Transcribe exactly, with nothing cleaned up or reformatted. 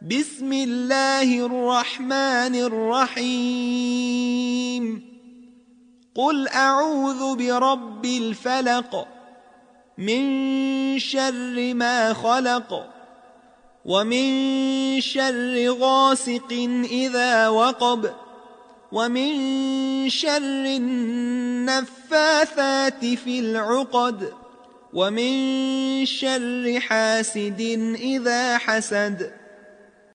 بسم الله الرحمن الرحيم قل أعوذ برب الفلق من شر ما خلق ومن شر غاسق إذا وقب ومن شر النفاثات في العقد ومن شر حاسد إذا حسد